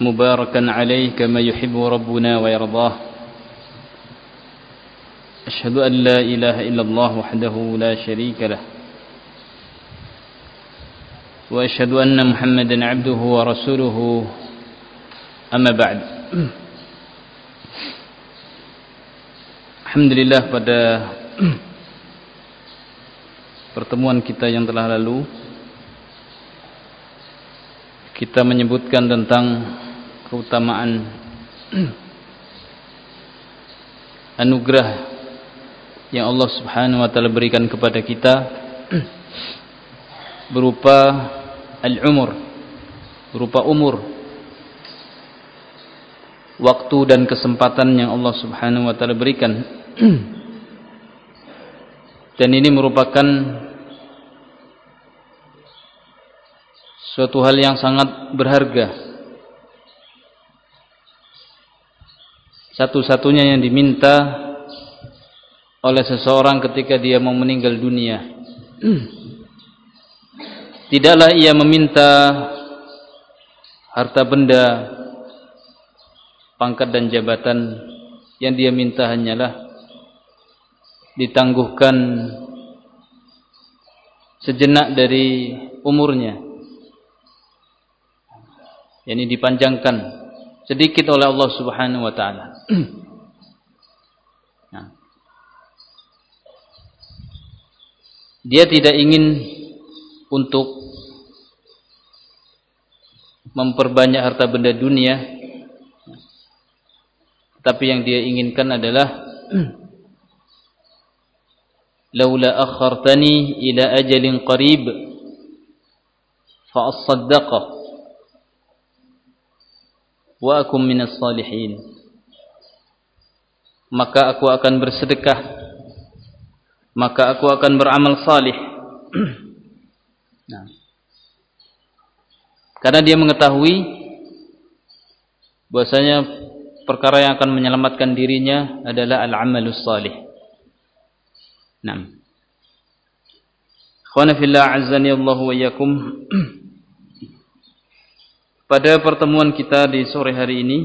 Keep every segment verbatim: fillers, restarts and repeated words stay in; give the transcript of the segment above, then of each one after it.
مباركا عليه كما يحب ربنا ويرضاه أشهد أن لا إله إلا الله وحده لا شريك له وأشهد أن محمدا عبده ورسوله أما بعد. Alhamdulillah, pada pertemuan kita yang telah lalu kita menyebutkan tentang keutamaan anugerah yang Allah Subhanahu wa taala berikan kepada kita berupa al-umur, berupa umur, waktu dan kesempatan yang Allah Subhanahu wa taala berikan. Dan ini merupakan suatu hal yang sangat berharga, satu-satunya yang diminta oleh seseorang ketika dia mau meninggal dunia. Tidaklah ia meminta harta benda, pangkat dan jabatan. Yang dia minta hanyalah ditangguhkan sejenak dari umurnya, yakni dipanjangkan sedikit oleh Allah Subhanahu wa taala. Nah, dia tidak ingin untuk memperbanyak harta benda dunia, tapi yang dia inginkan adalah laula akhartani ila ajalin qarib fa asaddaqa wa akum minas salihin, maka aku akan bersedekah, maka aku akan beramal salih. Nah, karena dia mengetahui bahwasanya perkara yang akan menyelamatkan dirinya adalah al-amalus salih. Naam. Ikhwana fillah, azzani Allah wa iyyakum. Pada pertemuan kita di sore hari ini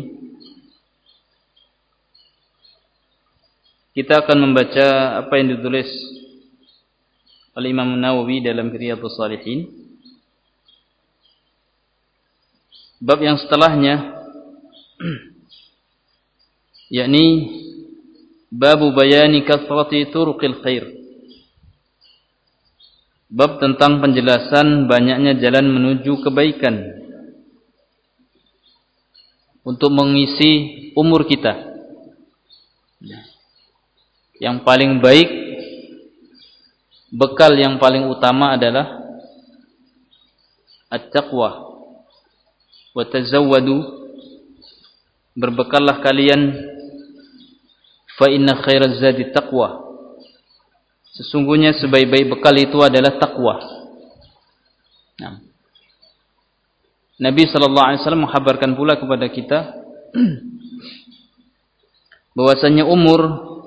kita akan membaca apa yang ditulis oleh Imam Nawawi dalam Riyadhus Shalihin. Bab yang setelahnya, yakni babu bayani kathrati turuqil khair, bab tentang penjelasan banyaknya jalan menuju kebaikan untuk mengisi umur kita. Yang paling baik, bekal yang paling utama adalah at-taqwa. Wa tazawwadu, berbekallah kalian, fa inna khairaz zadi taqwa, sesungguhnya sebaik-baik bekal itu adalah takwa. Nah, Nabi sallallahu alaihi wasallam mengkhabarkan pula kepada kita bahwasanya umur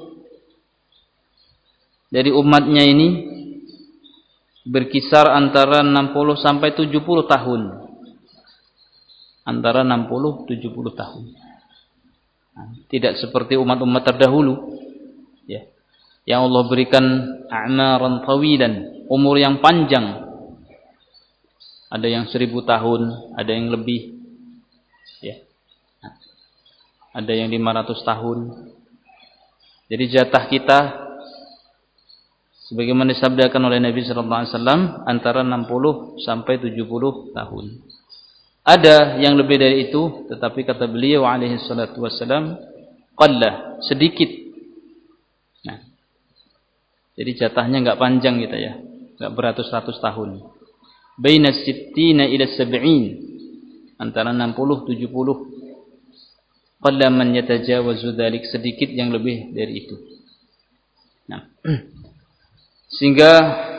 dari umatnya ini berkisar antara enam puluh sampai tujuh puluh tahun. Antara enam puluh tujuh puluh tahun. Tidak seperti umat-umat terdahulu, ya, yang Allah berikan a'maran tawilan, umur yang panjang. Ada yang seribu tahun, ada yang lebih, ya, ada yang lima ratus tahun. Jadi jatah kita, sebagaimana disabdakan oleh Nabi sallallahu alaihi wasallam, antara enam puluh sampai tujuh puluh tahun. Ada yang lebih dari itu, tetapi kata beliau alaihi salatu wassalam, qalla, sedikit. Nah, jadi jatahnya enggak panjang gitu ya, enggak beratus-ratus tahun. Baina sittina ila sab'in, antara enam puluh tujuh puluh. Qalla man yatajawazu dzalik, sedikit yang lebih dari itu. Nah, sehingga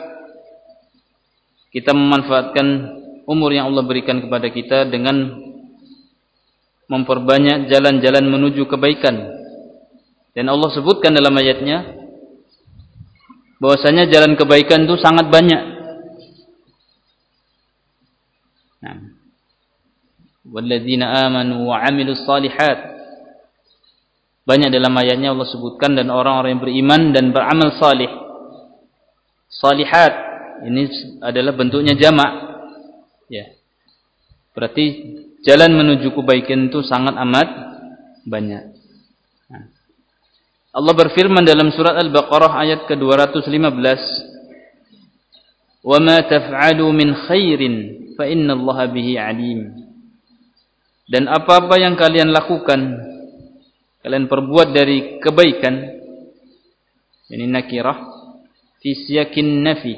kita memanfaatkan umur yang Allah berikan kepada kita dengan memperbanyak jalan-jalan menuju kebaikan. Dan Allah sebutkan dalam ayatnya bahwasanya jalan kebaikan itu sangat banyak. Nah, walladzina amanu wa 'amilus shalihat. Banyak dalam ayatnya Allah sebutkan dan orang-orang yang beriman dan beramal salih. Salihat ini adalah bentuknya jamak. Ya. Berarti jalan menuju kebaikan itu sangat amat banyak. Nah. Allah berfirman dalam surat Al-Baqarah ayat ke dua ratus lima belas, "Wa ma taf'alu min khairin fa innallaha bihi 'alim." Dan apa-apa yang kalian lakukan, kalian perbuat dari kebaikan, ini nakirah fi siyakin nafi,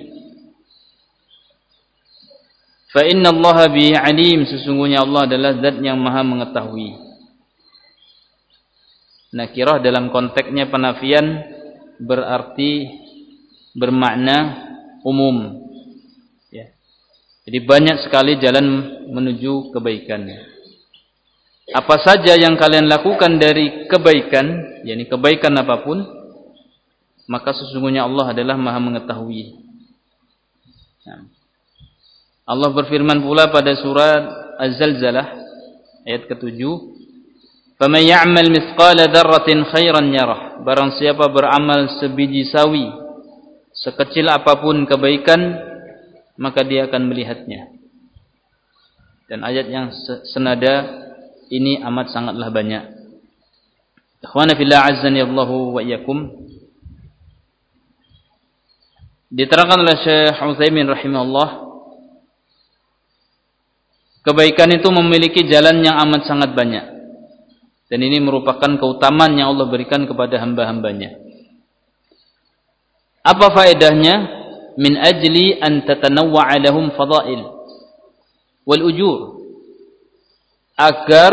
fa innallaha bihi 'alim, sesungguhnya Allah adalah zat yang maha mengetahui. Nakirah dalam konteksnya penafian berarti bermakna umum. Ya. Jadi banyak sekali jalan menuju kebaikan. Apa saja yang kalian lakukan dari kebaikan, yakni kebaikan apapun, maka sesungguhnya Allah adalah maha mengetahui. Nah. Allah berfirman pula pada surat Az-Zalzalah ayat ketujuh, "Faman ya'mal mithqala dzarratin khairan yarah." Barang siapa beramal sebiji sawi, sekecil apapun kebaikan, maka dia akan melihatnya. Dan ayat yang senada ini amat sangatlah banyak. Ikhwana fillah azzani Allahu wa iyyakum. Diterangkan oleh Syekh Utsaimin rahimahullah, kebaikan itu memiliki jalan yang amat sangat banyak. Dan ini merupakan keutamaan yang Allah berikan kepada hamba-hambanya. Apa faedahnya? Min ajli an tatanawwa'a lahum fadail wal ujur. Agar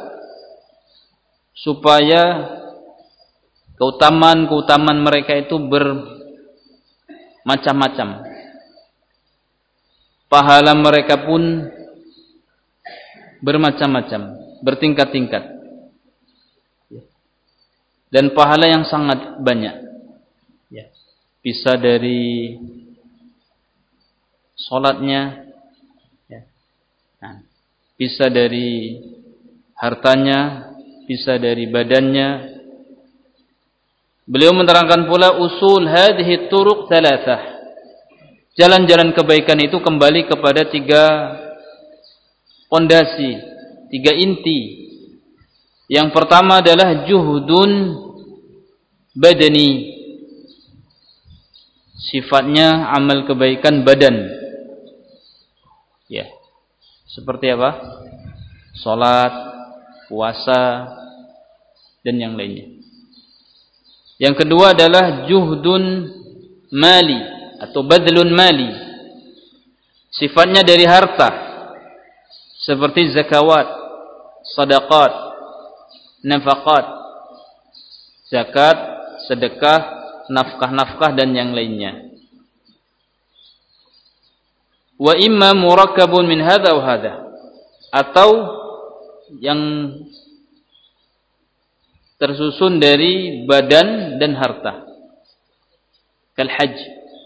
supaya keutamaan-keutamaan mereka itu bermacam-macam. Pahala mereka pun bermacam-macam, bertingkat-tingkat. Dan pahala yang sangat banyak. Ya. Bisa dari salatnya, ya. Nah, bisa dari hartanya, bisa dari badannya. Beliau menerangkan pula usul hadhihi turuq thalathah. Jalan-jalan kebaikan itu kembali kepada tiga pondasi, tiga inti. Yang pertama adalah juhdun badani. Sifatnya amal kebaikan badan. Ya. Seperti apa? Salat, puasa, dan yang lainnya. Yang kedua adalah juhdun mali atau badlun mali. Sifatnya dari harta. Seperti zakawat, sadaqat, nafaqat, zakat, sedekah, nafkah-nafkah dan yang lainnya. Wa imma murakkabun min hadza wa hadza, atau yang tersusun dari badan dan harta. Kal hajj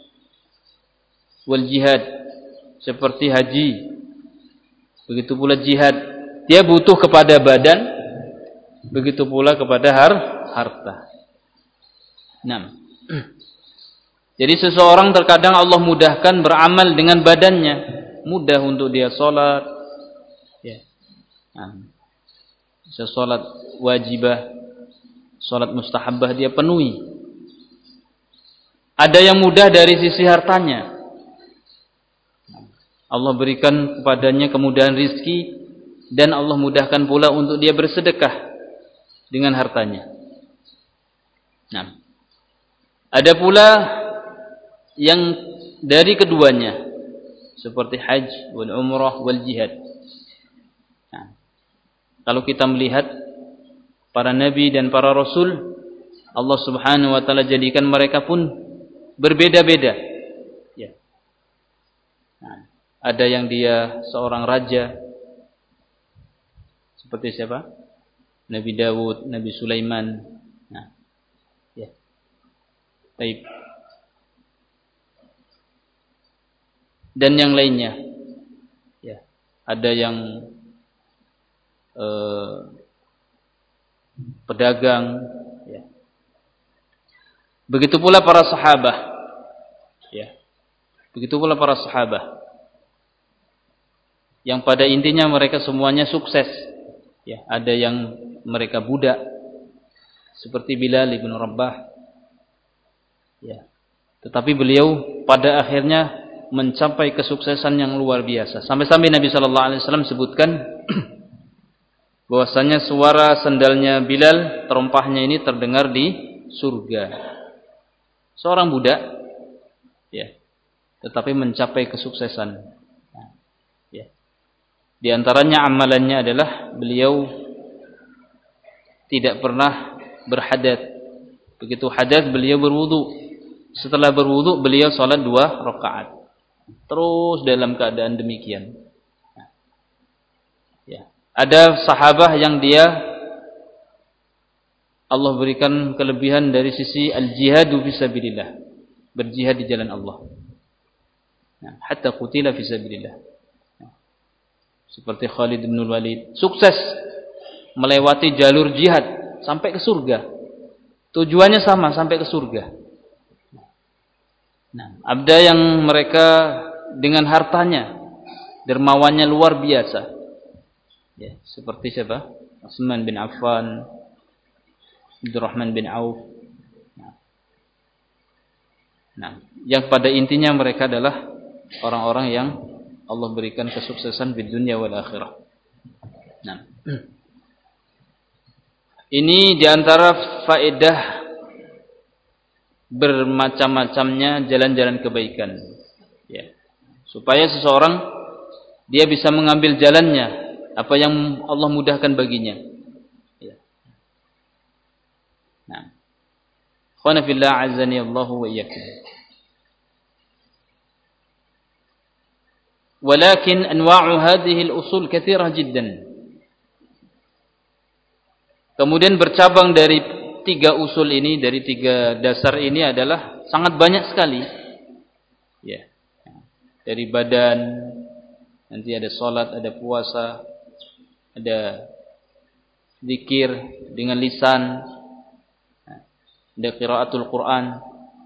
wal jihad, seperti haji. Begitu pula jihad, dia butuh kepada badan, begitu pula kepada har harta. enam. Jadi seseorang terkadang Allah mudahkan beramal dengan badannya, mudah untuk dia sholat, ya. Nah, bisa sholat wajibah, sholat mustahabah dia penuhi. Ada yang mudah dari sisi hartanya, Allah berikan kepadanya kemudahan rizki, dan Allah mudahkan pula untuk dia bersedekah dengan hartanya. Nah, ada pula yang dari keduanya, seperti haji, wal umrah, wal jihad. Nah, kalau kita melihat para nabi dan para rasul, Allah Subhanahu wa taala jadikan mereka pun berbeda-beda. Ya. Nah, ada yang dia seorang raja, seperti siapa? Nabi Dawud, Nabi Sulaiman. Nah, ya. Baik. Dan yang lainnya. Ya, ada yang eh, pedagang, ya. Begitu pula para sahabat, ya. Begitu pula para sahabat yang pada intinya mereka semuanya sukses, ya. Ada yang mereka budak seperti Bilal bin Rabah, ya. Tetapi beliau pada akhirnya mencapai kesuksesan yang luar biasa. Sampai-sampai Nabi sallallahu alaihi wasallam sebutkan bahwasanya suara sendalnya Bilal, terompahnya ini terdengar di surga. Seorang budak, ya, tetapi mencapai kesuksesan. Ya. Di antaranya amalannya adalah beliau tidak pernah berhadat. Begitu hadat beliau berwudu. Setelah berwudu beliau salat dua rakaat. Terus dalam keadaan demikian. Ya. Ada sahabat yang dia Allah berikan kelebihan dari sisi al-jihadu fisabilillah, berjihad di jalan Allah. Nah, hatta qutila fisabilillah. Nah, seperti Khalid bin Walid, sukses melewati jalur jihad sampai ke surga. Tujuannya sama, sampai ke surga. Nah, ada yang mereka dengan hartanya dermawannya luar biasa. Ya, seperti siapa? Utsman bin Affan, Abdurrahman bin Auf. Nah, nah, yang pada intinya mereka adalah orang-orang yang Allah berikan kesuksesan di dunia wal akhirah. Nah, ini diantara faedah bermacam-macamnya jalan-jalan kebaikan, ya. Supaya seseorang dia bisa mengambil jalannya apa yang Allah mudahkan baginya, ya. Nah, khana fillah azani Allahu wa iyyakum. Walakin anwa'u hadhihi al-usul katsirah jiddan. Kemudian bercabang dari tiga usul ini, dari tiga dasar ini adalah sangat banyak sekali, ya. Dari badan, nanti ada salat, ada puasa, ada zikir dengan lisan, ada qiraatul Quran.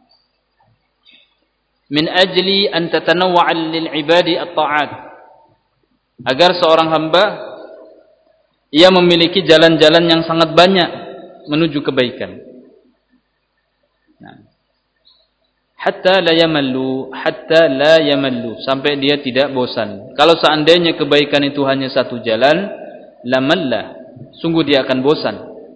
Min ajli an tatanawwa'a lil ibadi at-ta'at, agar seorang hamba ia memiliki jalan-jalan yang sangat banyak menuju kebaikan. Nah, hatta la yamallu, hatta la yamallu, sampai dia tidak bosan. Kalau seandainya kebaikan itu hanya satu jalan, lamalla, sungguh dia akan bosan.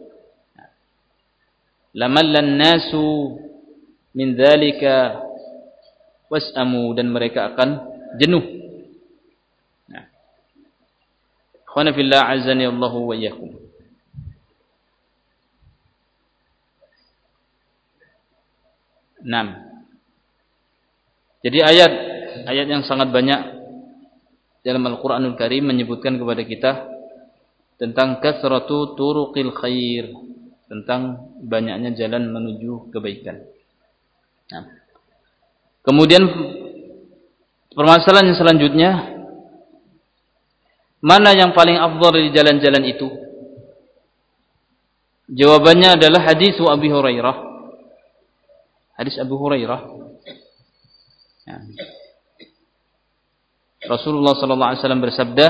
Lamallan nasu min dzalika was'amu, dan mereka akan jenuh. Nah, khana fillah azani Allahu wa iyyakum. enam. Jadi ayat ayat yang sangat banyak dalam Al-Qur'anul Karim menyebutkan kepada kita tentang kasratu turuqil khair, tentang banyaknya jalan menuju kebaikan. Nah, kemudian permasalahan yang selanjutnya, mana yang paling afdal dari jalan-jalan itu? Jawabannya adalah hadis Abi Hurairah. Hadis Abu Hurairah, ya. Rasulullah sallallahu alaihi wasallam bersabda,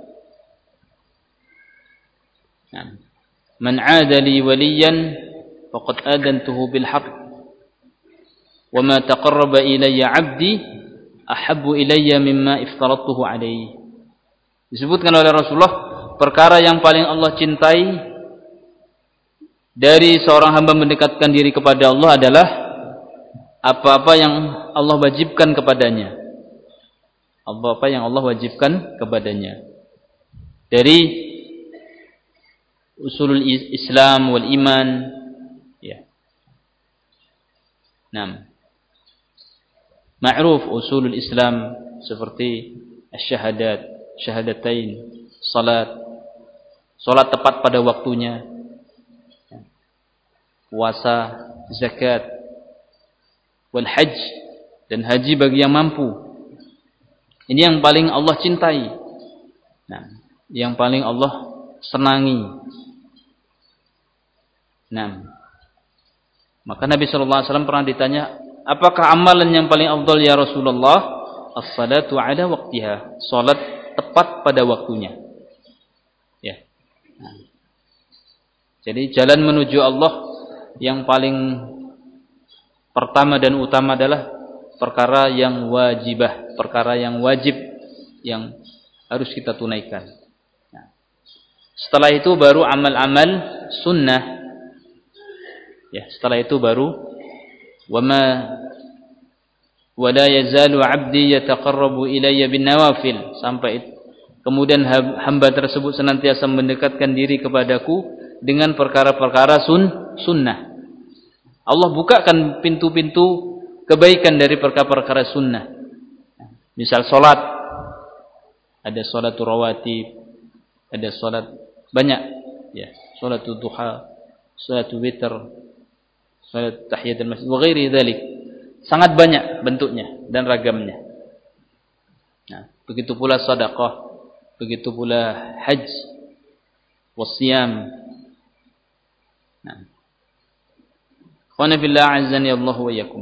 ya, man 'ada li waliyan faqad adantuhu bil haqq wa ma taqarraba ilayya 'abdi ahabbu ilayya mimma iftaradtuhu alayhi. Disebutkan oleh Rasulullah, perkara yang paling Allah cintai dari seorang hamba mendekatkan diri kepada Allah adalah apa-apa yang Allah wajibkan kepadanya. Apa-apa yang Allah wajibkan kepadanya. Dari usulul Islam wal iman, ya. Naam. Ma'ruf usulul Islam seperti asy-syahadat, syahadatain, salat, salat tepat pada waktunya, puasa, zakat, wal hajj, dan haji bagi yang mampu. Ini yang paling Allah cintai. Nah, yang paling Allah senangi. Nah, maka Nabi sallallahu alaihi wasallam pernah ditanya, apakah amalan yang paling afdal ya Rasulullah? As-salatu ala waqtiha, salat tepat pada waktunya. Ya. Nah. Jadi jalan menuju Allah yang paling pertama dan utama adalah perkara yang wajibah, perkara yang wajib yang harus kita tunaikan. Nah. Setelah itu baru amal-amal sunnah. Ya, setelah itu baru wama wala yazalu 'abdi yataqarrabu ilayya bin nawafil, sampai kemudian hamba tersebut senantiasa mendekatkan diri kepadaku dengan perkara-perkara sun sunnah. Allah bukakan pintu-pintu kebaikan dari perkara-perkara sunnah. Misal salat, ada salatul rawatib, ada salat banyak ya, salatul duha, salatul witr, salat tahiyatul masjid wa ghairi dzalik. Sangat banyak bentuknya dan ragamnya. Nah, begitu pula sedekah, begitu pula haji, wasiyam. Nah. Qana billah azzani Allah wa iyyakum.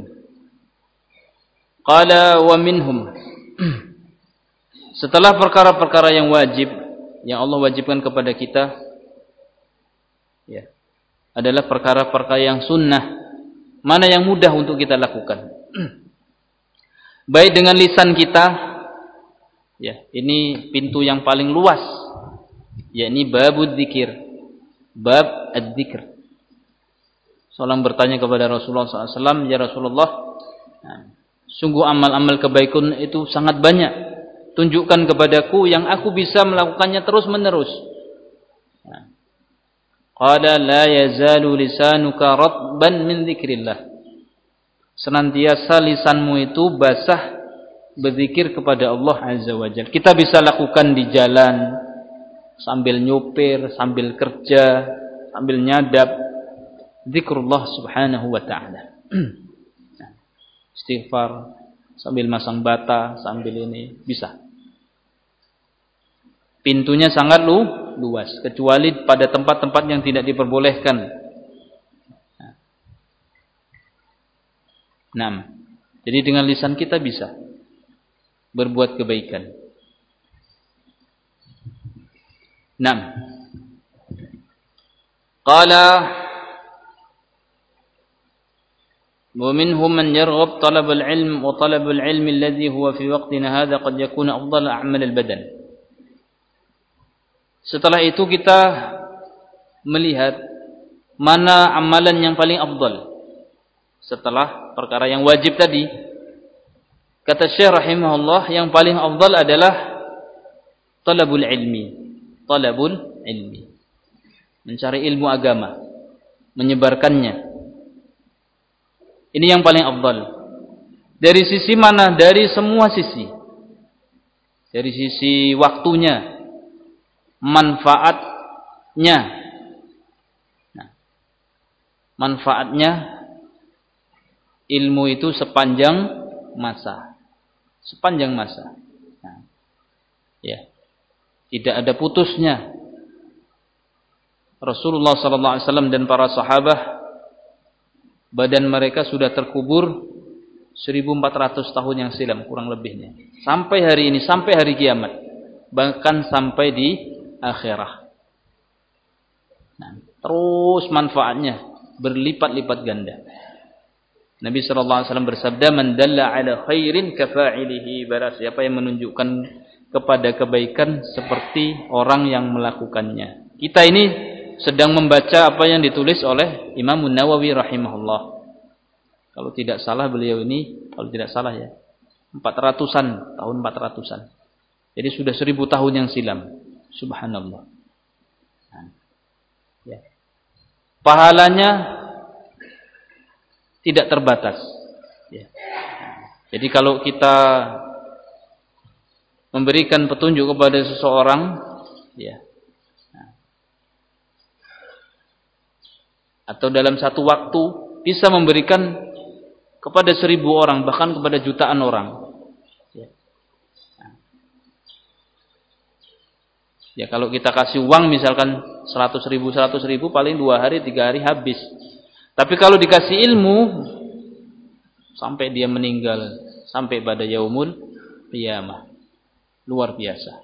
Qala wa minhum. Setelah perkara-perkara yang wajib yang Allah wajibkan kepada kita, ya, adalah perkara-perkara yang sunnah. Mana yang mudah untuk kita lakukan? Baik dengan lisan kita, ya, ini pintu yang paling luas, yakni babud dzikir, bab adzikr. Seorang bertanya kepada Rasulullah sallallahu alaihi wasallam, ya Rasulullah, nah, sungguh amal-amal kebaikan itu sangat banyak. Tunjukkan kepadaku yang aku bisa melakukannya terus menerus. Nah. Qala la yazalu lisanuka ratban min dzikrillah. Senantiasa lisanmu itu basah berzikir kepada Allah Azza wa Jalla. Kita bisa lakukan di jalan, sambil nyupir, sambil kerja, sambil nyadap, zikrullah subhanahu wa ta'ala. Istighfar, sambil masang bata, sambil ini, bisa. Pintunya sangat lu, luas, kecuali pada tempat-tempat yang tidak diperbolehkan. Nah, jadi dengan lisan kita bisa berbuat kebaikan. Nah, qala wa minhum man yarghab talab al-ilm wa talab al-ilm alladhi huwa fi waqtina hadha qad yakuna afdal a'mal al-badan. Setelah itu kita melihat mana amalan yang paling afdal setelah perkara yang wajib tadi. Kata Syekh rahimahullah, yang paling afdal adalah talabul ilmi, talabul ilmi, mencari ilmu agama, menyebarkannya. Ini yang paling afdal. Dari sisi mana? Dari semua sisi. Dari sisi waktunya, manfaatnya. Nah, manfaatnya ilmu itu sepanjang masa. Sepanjang masa. Nah, ya. Tidak ada putusnya. Rasulullah sallallahu alaihi wasallam dan para sahabat, badan mereka sudah terkubur seribu empat ratus tahun yang silam kurang lebihnya. Sampai hari ini, sampai hari kiamat. Bahkan sampai di akhirah. Nah, terus manfaatnya berlipat-lipat ganda. Nabi sallallahu alaihi wasallam bersabda, "Man dalla 'ala khairin kafa'ilihi." Barang siapa yang menunjukkan kepada kebaikan seperti orang yang melakukannya. Kita ini sedang membaca apa yang ditulis oleh Imam Nawawi rahimahullah. Kalau tidak salah beliau ini, kalau tidak salah ya, empat ratusan, tahun empat ratusan. Jadi sudah seribu tahun yang silam. Subhanallah. Nah, ya. Pahalanya tidak terbatas. Ya. Jadi kalau kita memberikan petunjuk kepada seseorang, ya, atau dalam satu waktu bisa memberikan kepada seribu orang, bahkan kepada jutaan orang. Ya. Ya kalau kita kasih uang misalkan seratus ribu, seratus ribu paling dua hari, tiga hari habis. Tapi kalau dikasih ilmu sampai dia meninggal, sampai pada yaumul qiyamah, luar biasa.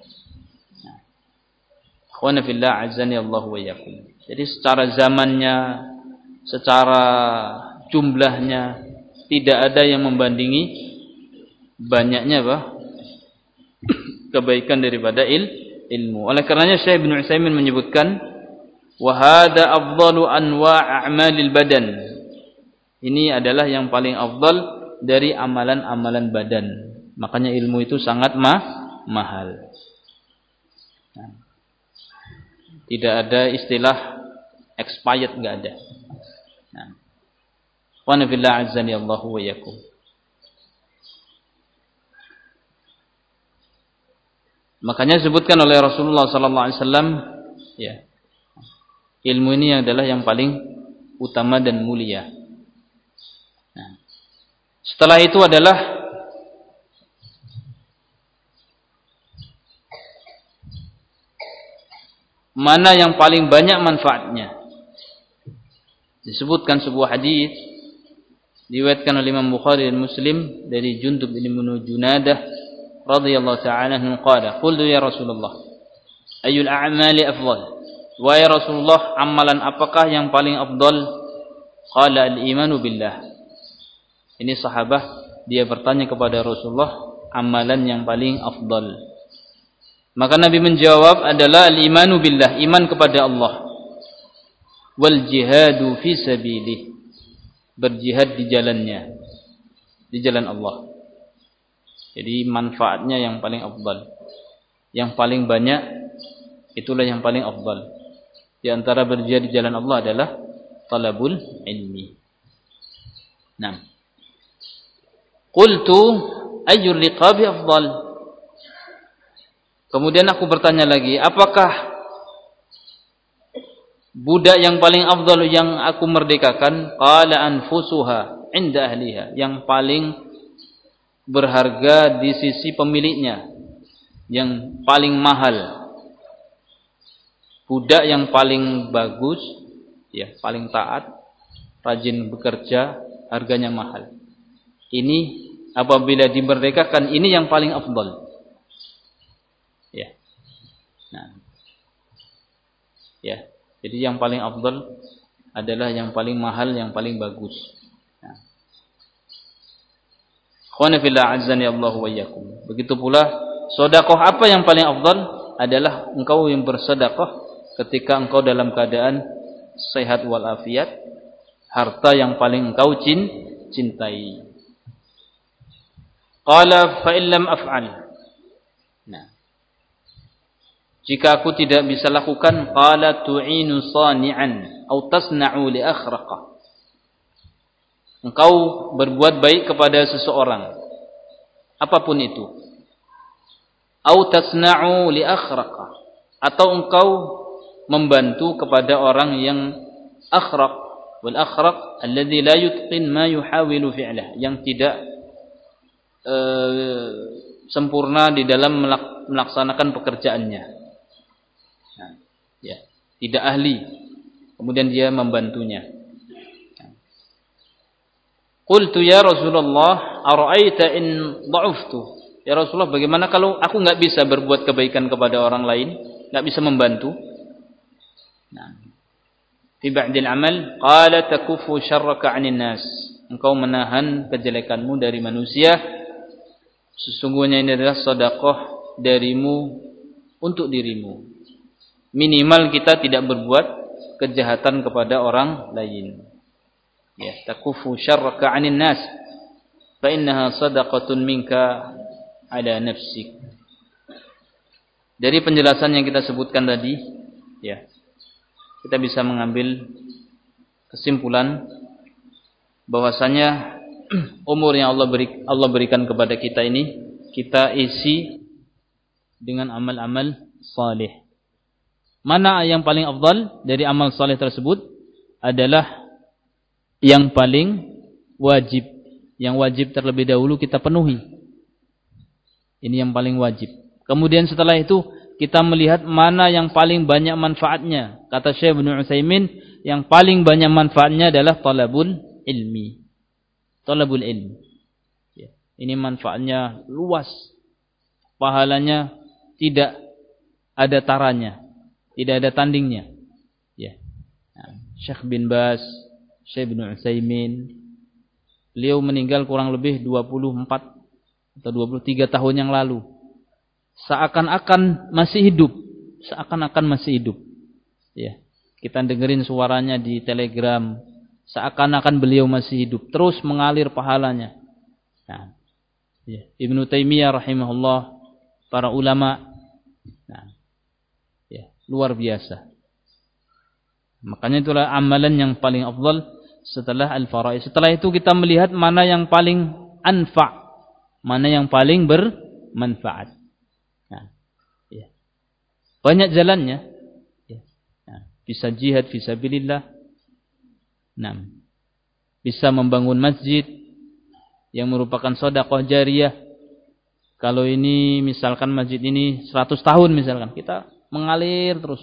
Ikhwana fillah azani Allah wa iyyakum. Jadi secara zamannya, secara jumlahnya tidak ada yang membandingi banyaknya apa? Kebaikan daripada il ilmu. Oleh karenanya Syekh Ibnu Utsaimin menyebutkan wa hadza afdalu anwa' a'malil badan. Ini adalah yang paling afdal dari amalan-amalan badan. Makanya ilmu itu sangat mah, mahal. Nah, tidak ada istilah expired, enggak ada. Nah, wa nafillah azzani Allahu wa iyyakum. Makanya disebutkan oleh Rasulullah sallallahu alaihi wasallam, ya. Ilmu ini adalah yang paling utama dan mulia. Nah, setelah itu adalah mana yang paling banyak manfaatnya. Disebutkan sebuah hadis diriwayatkan oleh Imam Bukhari dan Muslim dari Jundub bin Junadah radhiyallahu ta'ala anhu qala qultu ya Rasulullah ayyul a'mali afdal, wa ya Rasulullah amalan apakah yang paling afdal? Qala al-imanu billah. Ini sahabat dia bertanya kepada Rasulullah amalan yang paling afdal. Maka Nabi menjawab adalah al-imanu billah, iman kepada Allah, wal jihadu fi sabilih, berjihad di jalannya, di jalan Allah. Jadi manfaatnya yang paling afdal, yang paling banyak, itulah yang paling afdal. Di antara berjihad di jalan Allah adalah talabul ilmi. Nah, qultu ayyul liqabi afdal. Kemudian aku bertanya lagi, apakah budak yang paling afdal yang aku merdekakan? Qala anfusuha inda ahliha, yang paling berharga di sisi pemiliknya, yang paling mahal. Budak yang paling bagus, ya, paling taat, rajin bekerja, harganya mahal. Ini apabila dimerdekakan, ini yang paling afdal. Ya. Nah. Ya. Jadi yang paling afdal adalah yang paling mahal, yang paling bagus. Nah. Khwana fillah azzani Allah wa iyyakum. Begitu pula sedekah apa yang paling afdal? Adalah engkau yang bersedekah ketika engkau dalam keadaan sehat walafiat, harta yang paling engkau cintai. Qala fa illam af'al. Nah, jika aku tidak bisa lakukan, qala tu'inu sani'an atau tasna'u li akhraqa. Engkau berbuat baik kepada seseorang, apapun itu. Au tasna'u li akhraqa, atau engkau membantu kepada orang yang akhraq. Wal akhraq alladhi la yutqin ma yuhawilu fi'lah, yang tidak uh, sempurna di dalam melaksanakan pekerjaannya. Nah, ya, tidak ahli. Kemudian dia membantunya. Qultu ya Rasulullah ara'aita in dha'uftu. Ya Rasulullah, bagaimana kalau aku enggak bisa berbuat kebaikan kepada orang lain, enggak bisa membantu? Nah, fi ba'dil amal qala takuffu syarraka 'anil nas. Engkau menahan kejelekanmu dari manusia. Sesungguhnya ini adalah sedekah darimu untuk dirimu. Minimal kita tidak berbuat kejahatan kepada orang lain. Ya, takufu syarraka 'anil nas fa innaha shadaqatun minka 'ala nafsik. Dari penjelasan yang kita sebutkan tadi, ya, kita bisa mengambil kesimpulan bahwasanya umur yang Allah beri, Allah berikan kepada kita ini kita isi dengan amal-amal saleh. Mana yang paling afdal dari amal saleh tersebut? Adalah yang paling wajib, yang wajib terlebih dahulu kita penuhi. Ini yang paling wajib. Kemudian setelah itu kita melihat mana yang paling banyak manfaatnya. Kata Syekh Ibnu Utsaimin, yang paling banyak manfaatnya adalah talabul ilmi. Talabul ilmi. Ya. Ini manfaatnya luas. Pahalanya tidak ada taranya, tidak ada tandingnya. Ya. Nah, Syekh bin Baz, Syekh Ibnu Utsaimin, beliau meninggal kurang lebih dua puluh empat atau dua puluh tiga tahun yang lalu. Seakan-akan masih hidup, seakan-akan masih hidup. Ya. Kita dengerin suaranya di Telegram, seakan-akan beliau masih hidup, terus mengalir pahalanya. Nah, ya. Ibnu Taimiyah rahimahullah, para ulama, nah, ya, luar biasa. Makanya itulah amalan yang paling afdal setelah al-faraid. Setelah itu kita melihat mana yang paling anfa', mana yang paling bermanfaat. Nah, ya. Banyak jalannya. Ya. Nah, bisa jihad fisabilillah. Nah, bisa membangun masjid yang merupakan sedekah jariyah. Kalau ini misalkan masjid ini seratus tahun misalkan, kita mengalir terus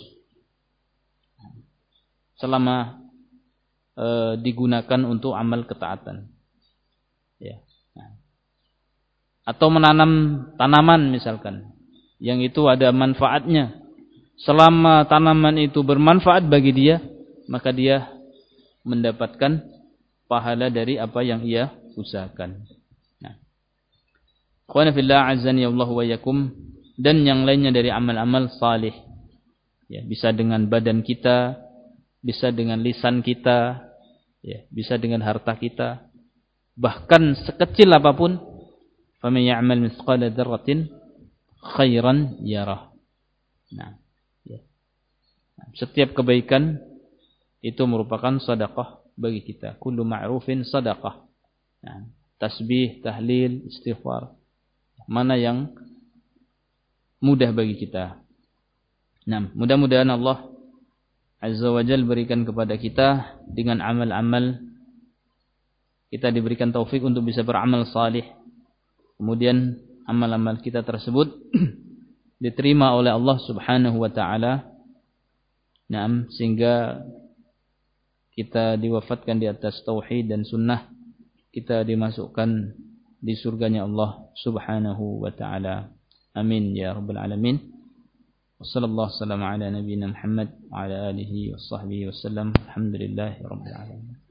selama e, digunakan untuk amal ketaatan. Ya. Nah. Atau menanam tanaman misalkan, yang itu ada manfaatnya. Selama tanaman itu bermanfaat bagi dia, maka dia mendapatkan pahala dari apa yang ia usahakan. Nah. Qwana fillah azani Allah wa yakum, dan yang lainnya dari amal-amal salih. Ya, bisa dengan badan kita, bisa dengan lisan kita, ya, bisa dengan harta kita, bahkan sekecil apapun. Faman ya'mal mithqala dzarratin khairan yarah. Nah, ya. Setiap kebaikan itu merupakan sedekah bagi kita. Kullu ma'rufin sedekah. Nah, tasbih, tahlil, istighfar, mana yang mudah bagi kita. Nah, mudah-mudahan Allah Azza wa Jalla berikan kepada kita dengan amal-amal, kita diberikan taufik untuk bisa beramal salih. Kemudian amal-amal kita tersebut diterima oleh Allah Subhanahu wa taala. Naam, sehingga kita diwafatkan di atas tauhid dan sunnah, kita dimasukkan di surganya Allah Subhanahu wa taala. Amin ya rabbal alamin. Wassallallahu wassalamu ala nabiyyina Muhammad wa ala alihi washabbihi wasallam. Alhamdulillahirabbil alamin.